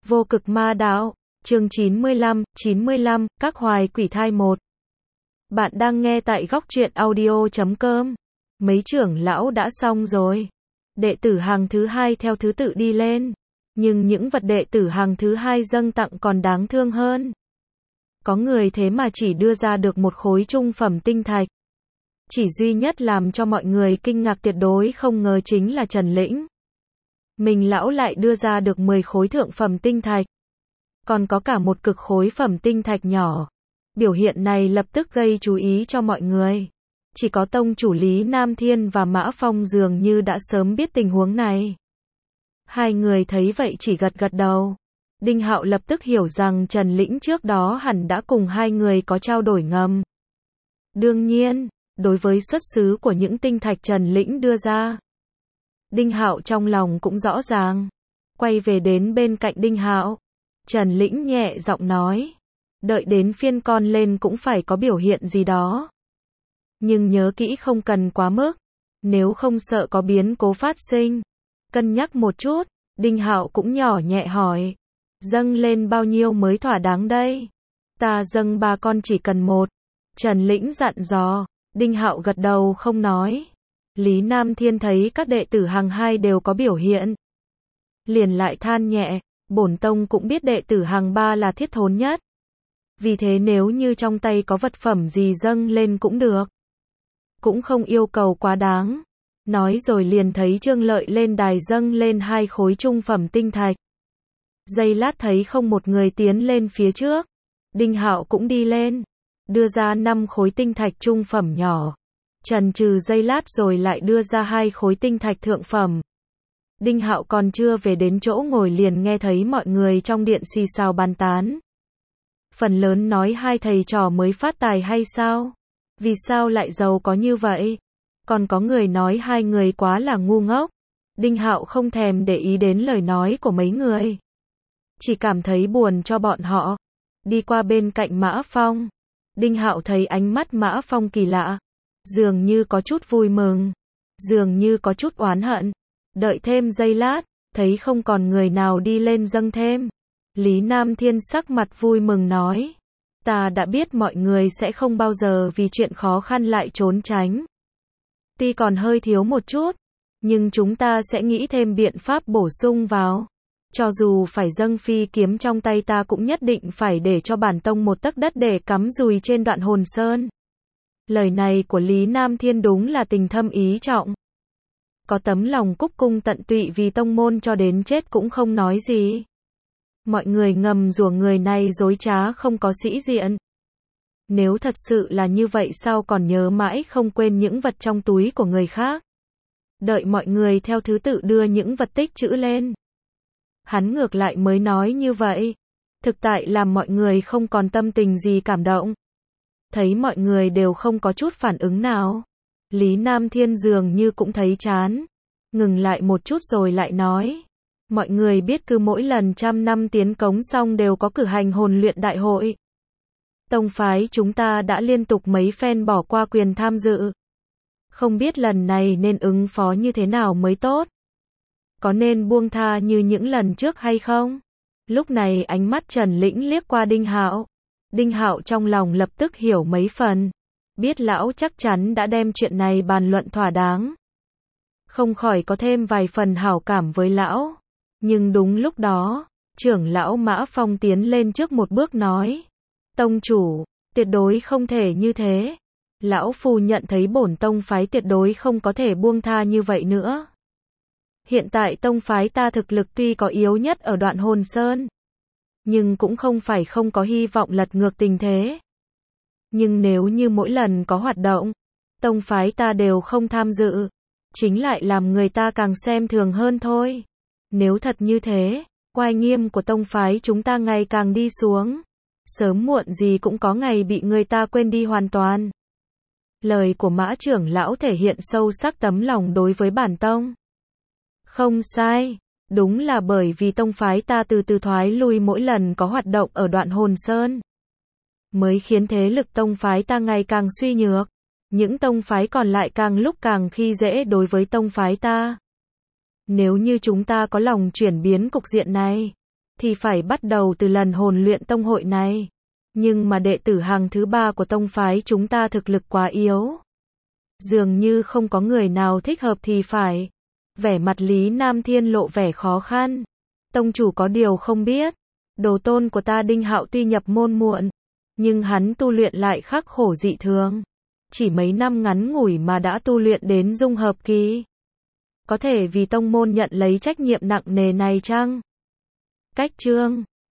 Vô cực ma đạo, chương 95, các hoài quỷ thai 1. Bạn đang nghe tại góc truyện audio.com. Mấy trưởng lão đã xong rồi. Đệ tử hàng thứ hai theo thứ tự đi lên. Nhưng những vật đệ tử hàng thứ hai dâng tặng còn đáng thương hơn. Có người thế mà chỉ đưa ra được một khối trung phẩm tinh thạch. Chỉ duy nhất làm cho mọi người kinh ngạc tuyệt đối không ngờ chính là Trần Lĩnh. Mình lão lại đưa ra được 10 khối thượng phẩm tinh thạch. Còn có cả một cực khối phẩm tinh thạch nhỏ. Biểu hiện này lập tức gây chú ý cho mọi người. Chỉ có tông chủ Lý Nam Thiên và Mã Phong dường như đã sớm biết tình huống này. Hai người thấy vậy chỉ gật gật đầu. Đinh Hạo lập tức hiểu rằng Trần Lĩnh trước đó hẳn đã cùng hai người có trao đổi ngầm. Đương nhiên, đối với xuất xứ của những tinh thạch Trần Lĩnh đưa ra, Đinh Hạo trong lòng cũng rõ ràng. Quay về đến bên cạnh Đinh Hạo, Trần Lĩnh nhẹ giọng nói, đợi đến phiên con lên cũng phải có biểu hiện gì đó. Nhưng nhớ kỹ không cần quá mức, nếu không sợ có biến cố phát sinh. Cân nhắc một chút, Đinh Hạo cũng nhỏ nhẹ hỏi, dâng lên bao nhiêu mới thỏa đáng đây? Ta dâng 3 con chỉ cần 1. Trần Lĩnh dặn dò. Đinh Hạo gật đầu không nói. Lý Nam Thiên thấy các đệ tử hàng hai đều có biểu hiện, liền lại than nhẹ, bổn tông cũng biết đệ tử hàng 3 là thiết thốn nhất. Vì thế nếu như trong tay có vật phẩm gì dâng lên cũng được. Cũng không yêu cầu quá đáng. Nói rồi liền thấy Trương Lợi lên đài dâng lên 2 khối trung phẩm tinh thạch. Giây lát thấy không một người tiến lên phía trước. Đinh Hạo cũng đi lên, đưa ra 5 khối tinh thạch trung phẩm nhỏ. Chần chừ giây lát rồi lại đưa ra 2 khối tinh thạch thượng phẩm. Đinh Hạo còn chưa về đến chỗ ngồi liền nghe thấy mọi người trong điện xì xào bàn tán. Phần lớn nói hai thầy trò mới phát tài hay sao? Vì sao lại giàu có như vậy? Còn có người nói hai người quá là ngu ngốc. Đinh Hạo không thèm để ý đến lời nói của mấy người. Chỉ cảm thấy buồn cho bọn họ. Đi qua bên cạnh Mã Phong. Đinh Hạo thấy ánh mắt Mã Phong kỳ lạ. Dường như có chút vui mừng. Dường như có chút oán hận. Đợi thêm giây lát, thấy không còn người nào đi lên dâng thêm. Lý Nam Thiên sắc mặt vui mừng nói. Ta đã biết mọi người sẽ không bao giờ vì chuyện khó khăn lại trốn tránh. Tuy còn hơi thiếu một chút, nhưng chúng ta sẽ nghĩ thêm biện pháp bổ sung vào. Cho dù phải dâng phi kiếm trong tay ta cũng nhất định phải để cho bản tông một tấc đất để cắm dùi trên Đoạn Hồn Sơn. Lời này của Lý Nam Thiên đúng là tình thâm ý trọng. Có tấm lòng cúc cung tận tụy vì tông môn cho đến chết cũng không nói gì. Mọi người ngầm rủa người này dối trá không có sĩ diện. Nếu thật sự là như vậy sao còn nhớ mãi không quên những vật trong túi của người khác. Đợi mọi người theo thứ tự đưa những vật tích trữ lên. Hắn ngược lại mới nói như vậy. Thực tại làm mọi người không còn tâm tình gì cảm động. Thấy mọi người đều không có chút phản ứng nào. Lý Nam Thiên dường như cũng thấy chán. Ngừng lại một chút rồi lại nói. Mọi người biết cứ mỗi lần 100 năm tiến cống xong đều có cử hành hồn luyện đại hội. Tông phái chúng ta đã liên tục mấy phen bỏ qua quyền tham dự. Không biết lần này nên ứng phó như thế nào mới tốt. Có nên buông tha như những lần trước hay không? Lúc này ánh mắt Trần Lĩnh liếc qua Đinh Hạo. Đinh Hạo trong lòng lập tức hiểu mấy phần. Biết lão chắc chắn đã đem chuyện này bàn luận thỏa đáng. Không khỏi có thêm vài phần hảo cảm với lão. Nhưng đúng lúc đó, trưởng lão Mã Phong tiến lên trước một bước nói. Tông chủ, tuyệt đối không thể như thế. Lão phu nhận thấy bổn tông phái tuyệt đối không có thể buông tha như vậy nữa. Hiện tại tông phái ta thực lực tuy có yếu nhất ở Đoạn Hồn Sơn, nhưng cũng không phải không có hy vọng lật ngược tình thế. Nhưng nếu như mỗi lần có hoạt động, tông phái ta đều không tham dự, chính lại làm người ta càng xem thường hơn thôi. Nếu thật như thế, oai nghiêm của tông phái chúng ta ngày càng đi xuống. Sớm muộn gì cũng có ngày bị người ta quên đi hoàn toàn. Lời của Mã trưởng lão thể hiện sâu sắc tấm lòng đối với bản tông. Không sai, đúng là bởi vì tông phái ta từ từ thoái lui mỗi lần có hoạt động ở Đoạn Hồn Sơn, mới khiến thế lực tông phái ta ngày càng suy nhược. Những tông phái còn lại càng lúc càng khi dễ đối với tông phái ta. Nếu như chúng ta có lòng chuyển biến cục diện này, thì phải bắt đầu từ lần hồn luyện tông hội này. Nhưng mà đệ tử hàng thứ 3 của tông phái chúng ta thực lực quá yếu. Dường như không có người nào thích hợp thì phải. Vẻ mặt Lý Nam Thiên lộ vẻ khó khăn. Tông chủ có điều không biết. Đồ tôn của ta Đinh Hạo tuy nhập môn muộn, nhưng hắn tu luyện lại khắc khổ dị thường. Chỉ mấy năm ngắn ngủi mà đã tu luyện đến dung hợp kỳ. Có thể vì tông môn nhận lấy trách nhiệm nặng nề này chăng? Cách chương